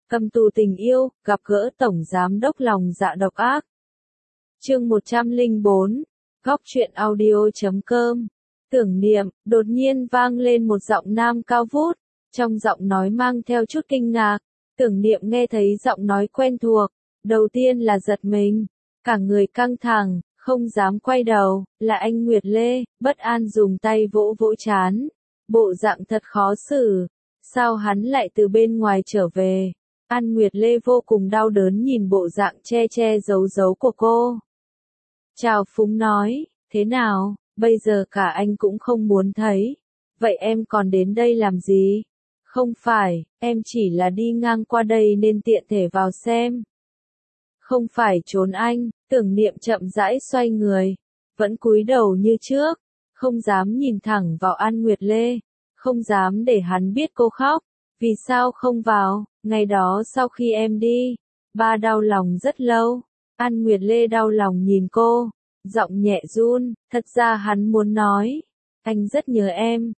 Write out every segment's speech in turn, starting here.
Cầm tù tình yêu, gặp gỡ Tổng Giám đốc lòng dạ độc ác. Chương 104, Góc truyện audio.com. Tưởng Niệm, đột nhiên vang lên một giọng nam cao vút, trong giọng nói mang theo chút kinh ngạc. Tưởng Niệm nghe thấy giọng nói quen thuộc, đầu tiên là giật mình, cả người căng thẳng, không dám quay đầu, là anh Nguyệt Lê, bất an dùng tay vỗ vỗ trán, bộ dạng thật khó xử, sao hắn lại từ bên ngoài trở về. An Nguyệt Lê vô cùng đau đớn nhìn bộ dạng che che giấu giấu của cô. Trào phúng nói, thế nào, bây giờ cả anh cũng không muốn thấy. Vậy em còn đến đây làm gì? Không phải, em chỉ là đi ngang qua đây nên tiện thể vào xem. Không phải trốn anh, Tưởng Niệm chậm rãi xoay người, vẫn cúi đầu như trước, không dám nhìn thẳng vào An Nguyệt Lê, không dám để hắn biết cô khóc. Vì sao không vào, ngày đó sau khi em đi, ba đau lòng rất lâu. An Nguyệt Lê đau lòng nhìn cô, giọng nhẹ run, thật ra hắn muốn nói, anh rất nhớ em,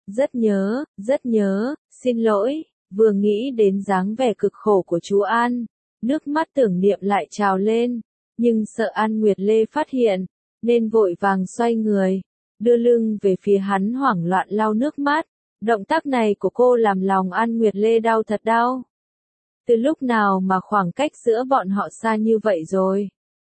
rất nhớ, xin lỗi, vừa nghĩ đến dáng vẻ cực khổ của chú An, nước mắt Tưởng Niệm lại trào lên, nhưng sợ An Nguyệt Lê phát hiện, nên vội vàng xoay người, đưa lưng về phía hắn hoảng loạn lau nước mắt. Động tác này của cô làm lòng An Nguyệt Lê đau thật đau. Từ lúc nào mà khoảng cách giữa bọn họ xa như vậy rồi?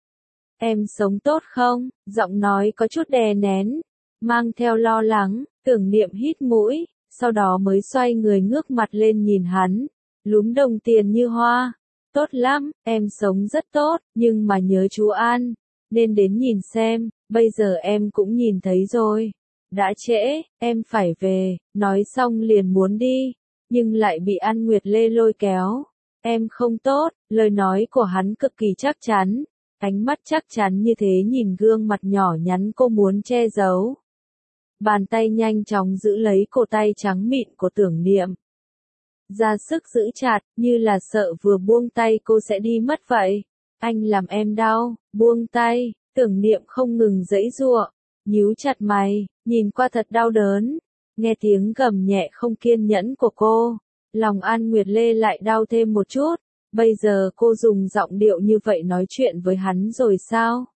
Em sống tốt không? Giọng nói có chút đè nén, mang theo lo lắng. Tưởng Niệm hít mũi, sau đó mới xoay người ngước mặt lên nhìn hắn, lúm đồng tiền như hoa. Tốt lắm, em sống rất tốt, nhưng mà nhớ chú An, nên đến nhìn xem, bây giờ em cũng nhìn thấy rồi. Đã trễ, em phải về, nói xong liền muốn đi, nhưng lại bị An Nguyệt Lê lôi kéo. Em không tốt, lời nói của hắn cực kỳ chắc chắn, ánh mắt chắc chắn như thế nhìn gương mặt nhỏ nhắn cô muốn che giấu. Bàn tay nhanh chóng giữ lấy cổ tay trắng mịn của Tưởng Niệm. Ra sức giữ chặt, như là sợ vừa buông tay cô sẽ đi mất vậy. Anh làm em đau, buông tay, Tưởng Niệm không ngừng giãy giụa, nhíu chặt mày, nhìn qua thật đau đớn. Nghe tiếng gầm nhẹ không kiên nhẫn của cô, lòng An Nguyệt Lê lại đau thêm một chút. Bây giờ cô dùng giọng điệu như vậy nói chuyện với hắn rồi sao?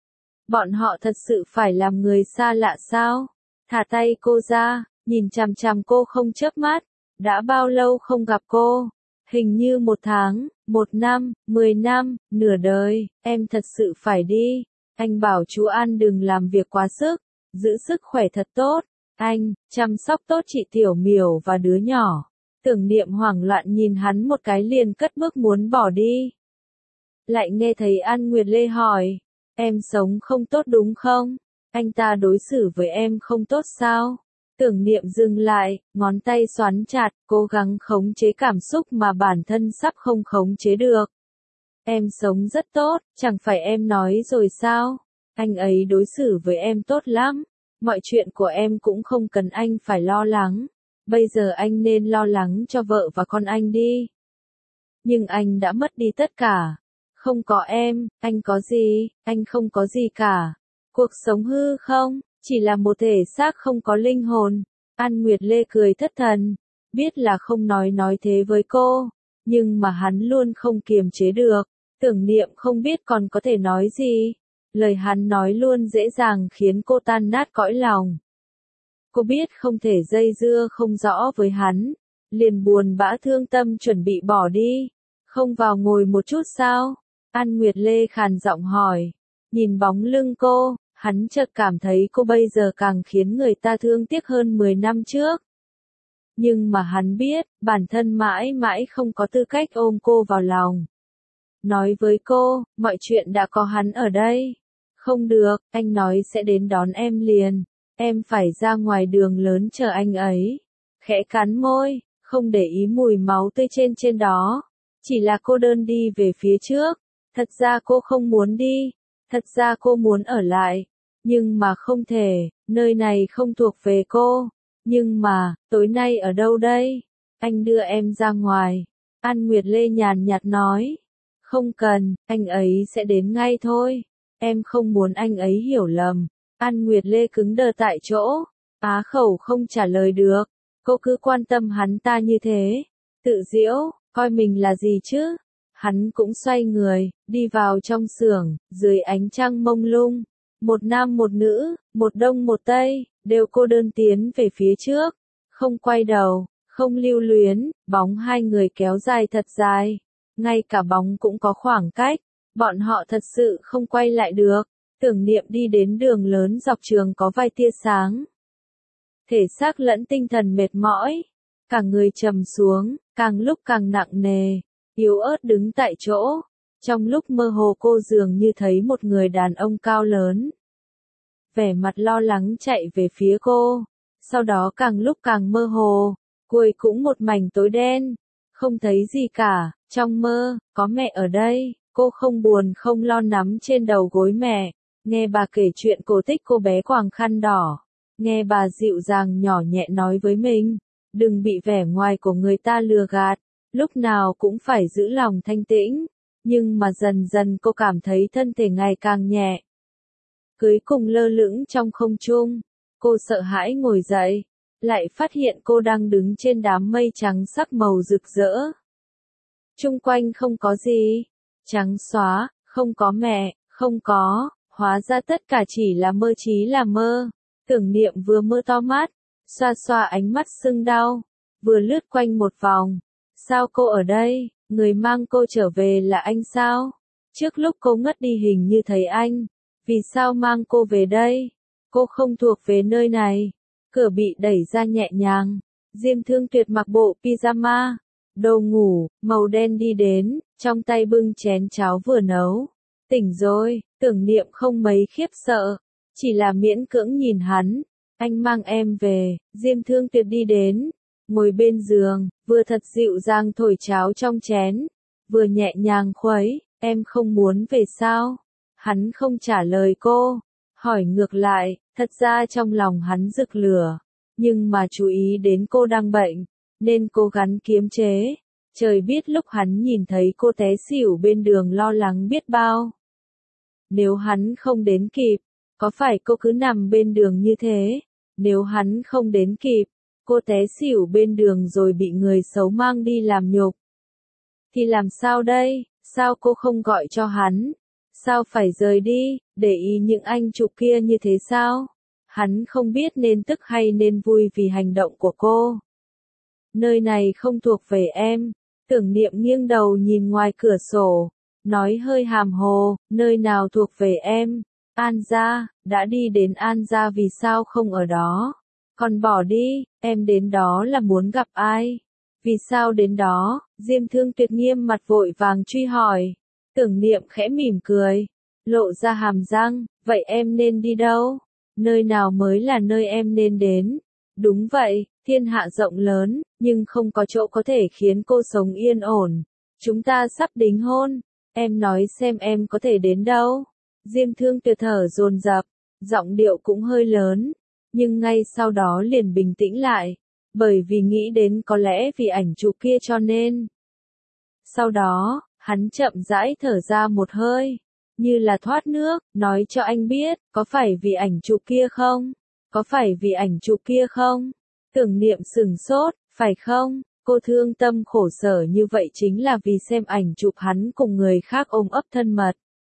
Bọn họ thật sự phải làm người xa lạ sao? Thả tay cô ra, nhìn chằm chằm cô không chớp mắt. Đã bao lâu không gặp cô? Hình như 1 tháng, 1 năm, 10 năm, nửa đời. Em thật sự phải đi. Anh bảo chú An đừng làm việc quá sức, giữ sức khỏe thật tốt. Anh, chăm sóc tốt chị Tiểu Miểu và đứa nhỏ. Tưởng Niệm hoảng loạn nhìn hắn một cái liền cất bước muốn bỏ đi. Lại nghe thấy An Nguyệt Lê hỏi, em sống không tốt đúng không? Anh ta đối xử với em không tốt sao? Tưởng Niệm dừng lại, ngón tay xoắn chặt, cố gắng khống chế cảm xúc mà bản thân sắp không khống chế được. Em sống rất tốt, chẳng phải em nói rồi sao? Anh ấy đối xử với em tốt lắm. Mọi chuyện của em cũng không cần anh phải lo lắng. Bây giờ anh nên lo lắng cho vợ và con anh đi. Nhưng anh đã mất đi tất cả. Không có em, anh có gì? Anh không có gì cả. Cuộc sống hư không, chỉ là một thể xác không có linh hồn. An Nguyệt Lê cười thất thần. Biết là không nói thế với cô. Nhưng mà hắn luôn không kiềm chế được. Tưởng Niệm không biết còn có thể nói gì. Lời hắn nói luôn dễ dàng khiến cô tan nát cõi lòng. Cô biết không thể dây dưa không rõ với hắn, liền buồn bã thương tâm chuẩn bị bỏ đi. Không vào ngồi một chút sao? An Nguyệt Lê khàn giọng hỏi. Nhìn bóng lưng cô, hắn chợt cảm thấy cô bây giờ càng khiến người ta thương tiếc hơn 10 năm trước. Nhưng mà hắn biết, bản thân mãi mãi không có tư cách ôm cô vào lòng. Nói với cô, mọi chuyện đã có hắn ở đây. Không được, anh nói sẽ đến đón em liền. Em phải ra ngoài đường lớn chờ anh ấy. Khẽ cắn môi, không để ý mùi máu tươi trên đó. Chỉ là cô đơn đi về phía trước. Thật ra cô không muốn đi. Thật ra cô muốn ở lại. Nhưng mà không thể, nơi này không thuộc về cô. Nhưng mà, tối nay ở đâu đây? Anh đưa em ra ngoài. An Nguyệt Lê nhàn nhạt nói. Không cần, anh ấy sẽ đến ngay thôi. Em không muốn anh ấy hiểu lầm. An Nguyệt Lê cứng đờ tại chỗ, á khẩu không trả lời được. Cô cứ quan tâm hắn ta như thế. Tự giễu, coi mình là gì chứ? Hắn cũng xoay người, đi vào trong xưởng, dưới ánh trăng mông lung. Một nam một nữ, một đông một tây, đều cô đơn tiến về phía trước. Không quay đầu, không lưu luyến, bóng hai người kéo dài thật dài. Ngay cả bóng cũng có khoảng cách, bọn họ thật sự không quay lại được. Tưởng Niệm đi đến đường lớn dọc trường có vài tia sáng. Thể xác lẫn tinh thần mệt mỏi, cả người trầm xuống, càng lúc càng nặng nề, yếu ớt đứng tại chỗ. Trong lúc mơ hồ cô dường như thấy một người đàn ông cao lớn. Vẻ mặt lo lắng chạy về phía cô, sau đó càng lúc càng mơ hồ, cuối cũng một mảnh tối đen, không thấy gì cả. Trong mơ, có mẹ ở đây, cô không buồn không lo nắm trên đầu gối mẹ, nghe bà kể chuyện cổ tích cô bé quàng khăn đỏ, nghe bà dịu dàng nhỏ nhẹ nói với mình, đừng bị vẻ ngoài của người ta lừa gạt, lúc nào cũng phải giữ lòng thanh tĩnh, nhưng mà dần dần cô cảm thấy thân thể ngày càng nhẹ. Cuối cùng lơ lửng trong không trung, cô sợ hãi ngồi dậy, lại phát hiện cô đang đứng trên đám mây trắng sắc màu rực rỡ. Chung quanh không có gì, trắng xóa, không có mẹ, không có, hóa ra tất cả chỉ là mơ trí là mơ. Tưởng Niệm vừa mơ to mắt, xoa xoa ánh mắt sưng đau, vừa lướt quanh một vòng. Sao cô ở đây, người mang cô trở về là anh sao? Trước lúc cô ngất đi hình như thấy anh, vì sao mang cô về đây? Cô không thuộc về nơi này. Cửa bị đẩy ra nhẹ nhàng, Diêm Thương Tuyệt mặc bộ pyjama, đồ ngủ, màu đen đi đến, trong tay bưng chén cháo vừa nấu. Tỉnh rồi, Tưởng Niệm không mấy khiếp sợ, chỉ là miễn cưỡng nhìn hắn. Anh mang em về, Diêm Thương Tuyệt đi đến, ngồi bên giường, vừa thật dịu dàng thổi cháo trong chén, vừa nhẹ nhàng khuấy, em không muốn về sao? Hắn không trả lời cô, hỏi ngược lại, thật ra trong lòng hắn rực lửa, nhưng mà chú ý đến cô đang bệnh, nên cố gắng kiềm chế. Trời biết lúc hắn nhìn thấy cô té xỉu bên đường lo lắng biết bao. Nếu hắn không đến kịp, có phải cô cứ nằm bên đường như thế? Nếu hắn không đến kịp, cô té xỉu bên đường rồi bị người xấu mang đi làm nhục. Thì làm sao đây? Sao cô không gọi cho hắn? Sao phải rời đi, để ý những anh chụp kia như thế sao? Hắn không biết nên tức hay nên vui vì hành động của cô. Nơi này không thuộc về em. Tưởng Niệm nghiêng đầu nhìn ngoài cửa sổ, nói hơi hàm hồ, nơi nào thuộc về em? An gia, đã đi đến An gia vì sao không ở đó? Còn bỏ đi, em đến đó là muốn gặp ai? Vì sao đến đó? Diêm Thương Tuyệt nghiêm mặt vội vàng truy hỏi. Tưởng Niệm khẽ mỉm cười, lộ ra hàm răng, vậy em nên đi đâu? Nơi nào mới là nơi em nên đến? Đúng vậy, thiên hạ rộng lớn, nhưng không có chỗ có thể khiến cô sống yên ổn. Chúng ta sắp đính hôn, em nói xem em có thể đến đâu? Diêm Thương Tuyệt thở dồn dập, giọng điệu cũng hơi lớn, nhưng ngay sau đó liền bình tĩnh lại, bởi vì nghĩ đến có lẽ vì ảnh chụp kia cho nên. Sau đó, hắn chậm rãi thở ra một hơi, như là thoát nước, nói cho anh biết, có phải vì ảnh chụp kia không? Có phải vì ảnh chụp kia không? Tưởng Niệm sửng sốt, phải không? Cô thương tâm khổ sở như vậy chính là vì xem ảnh chụp hắn cùng người khác ôm ấp thân mật.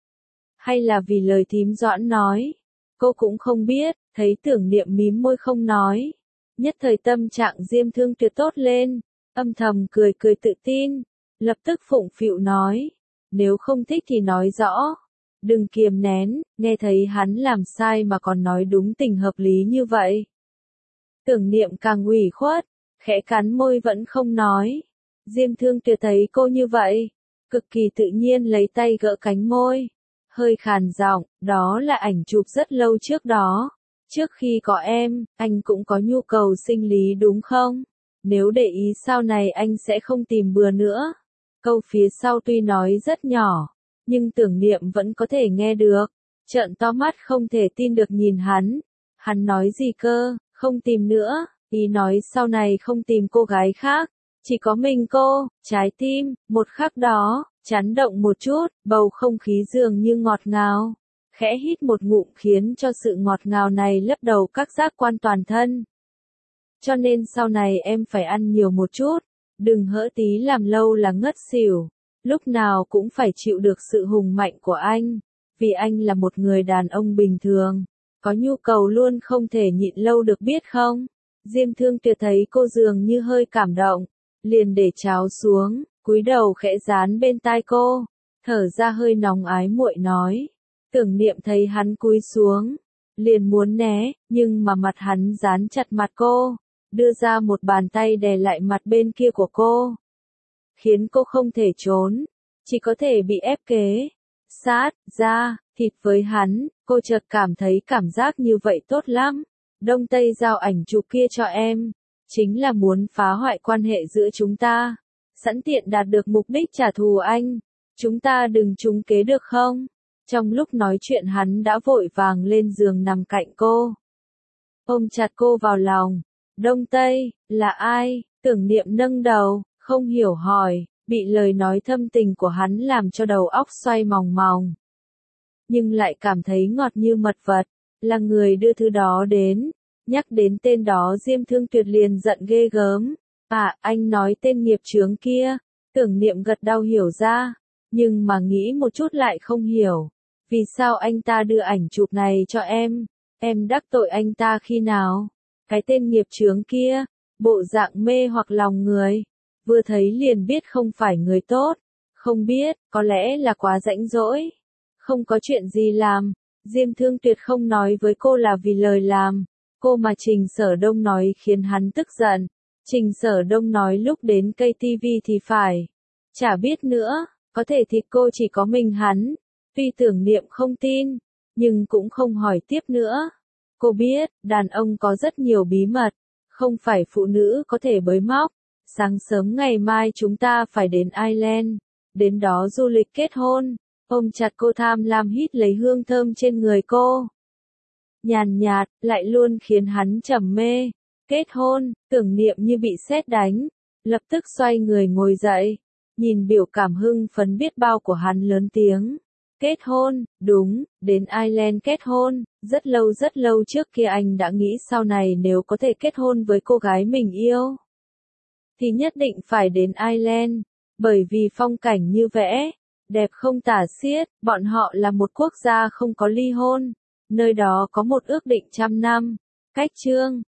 Hay là vì lời thím Doãn nói? Cô cũng không biết, thấy Tưởng Niệm mím môi không nói. Nhất thời tâm trạng Diêm Thương Tuyệt tốt lên, âm thầm cười cười tự tin, lập tức phụng phịu nói, nếu không thích thì nói rõ, đừng kiềm nén, nghe thấy hắn làm sai mà còn nói đúng tình hợp lý như vậy. Tưởng Niệm càng ủy khuất, khẽ cắn môi vẫn không nói. Diêm Thương Tuyệt thấy cô như vậy, cực kỳ tự nhiên lấy tay gỡ cánh môi, hơi khàn giọng, đó là ảnh chụp rất lâu trước đó. Trước khi có em, anh cũng có nhu cầu sinh lý đúng không? Nếu để ý sau này anh sẽ không tìm bừa nữa. Câu phía sau tuy nói rất nhỏ, nhưng Tưởng Niệm vẫn có thể nghe được. Trợn to mắt không thể tin được nhìn hắn. Hắn nói gì cơ, không tìm nữa, ý nói sau này không tìm cô gái khác. Chỉ có mình cô, trái tim, một khắc đó, chấn động một chút, bầu không khí dường như ngọt ngào. Khẽ hít một ngụm khiến cho sự ngọt ngào này lấp đầu các giác quan toàn thân. Cho nên sau này em phải ăn nhiều một chút, Đừng hỡ tí làm lâu là ngất xỉu, lúc nào cũng phải chịu được sự hùng mạnh của anh, vì anh là một người đàn ông bình thường, có nhu cầu luôn không thể nhịn lâu được biết không? Diêm Thương Tuyệt thấy cô dường như hơi cảm động, liền để cháo xuống, cúi đầu khẽ dán bên tai cô, thở ra hơi nóng ái muội nói. Tưởng Niệm thấy hắn cúi xuống, liền muốn né, nhưng mà mặt hắn dán chặt mặt cô, đưa ra một bàn tay đè lại mặt bên kia của cô, khiến cô không thể trốn, chỉ có thể bị ép kế sát ra thịt với hắn. Cô chợt cảm thấy cảm giác như vậy tốt lắm. Đông Tây giao ảnh chụp kia cho em, chính là muốn phá hoại quan hệ giữa chúng ta, sẵn tiện đạt được mục đích trả thù anh. Chúng ta đừng trúng kế được không? Trong lúc nói chuyện hắn đã vội vàng lên giường nằm cạnh cô, ôm chặt cô vào lòng. Đông Tây, là ai? Tưởng Niệm nâng đầu, không hiểu hỏi, bị lời nói thâm tình của hắn làm cho đầu óc xoay mòng mòng. Nhưng lại cảm thấy ngọt như mật vật, là người đưa thứ đó đến. Nhắc đến tên đó Diêm Thương Tuyệt liền giận ghê gớm. À, anh nói tên nghiệp chướng kia. Tưởng Niệm gật đầu hiểu ra, nhưng mà nghĩ một chút lại không hiểu. Vì sao anh ta đưa ảnh chụp này cho em? Em đắc tội anh ta khi nào? Cái tên nghiệp chướng kia, bộ dạng mê hoặc lòng người, vừa thấy liền biết không phải người tốt. Không biết, có lẽ là quá rãnh rỗi, không có chuyện gì làm. Diêm Thương Tuyệt không nói với cô là vì lời làm cô mà Trình Sở Đông nói khiến hắn tức giận. Trình Sở Đông nói lúc đến cây TV thì phải. Chả biết nữa, có thể thì cô chỉ có mình hắn. Tuy Tưởng Niệm không tin, nhưng cũng không hỏi tiếp nữa. Cô biết, đàn ông có rất nhiều bí mật, không phải phụ nữ có thể bới móc. Sáng sớm ngày mai chúng ta phải đến Ireland, đến đó du lịch kết hôn. Ôm chặt cô tham lam hít lấy hương thơm trên người cô. Nhàn nhạt, lại luôn khiến hắn trầm mê. Kết hôn, Tưởng Niệm như bị sét đánh, lập tức xoay người ngồi dậy, nhìn biểu cảm hưng phấn biết bao của hắn lớn tiếng. Kết hôn, đúng, đến Ireland kết hôn. Rất lâu trước kia anh đã nghĩ sau này nếu có thể kết hôn với cô gái mình yêu, thì nhất định phải đến Ireland, bởi vì phong cảnh như vẽ, đẹp không tả xiết. Bọn họ là một quốc gia không có ly hôn, nơi đó có một ước định 100 năm. Cách chương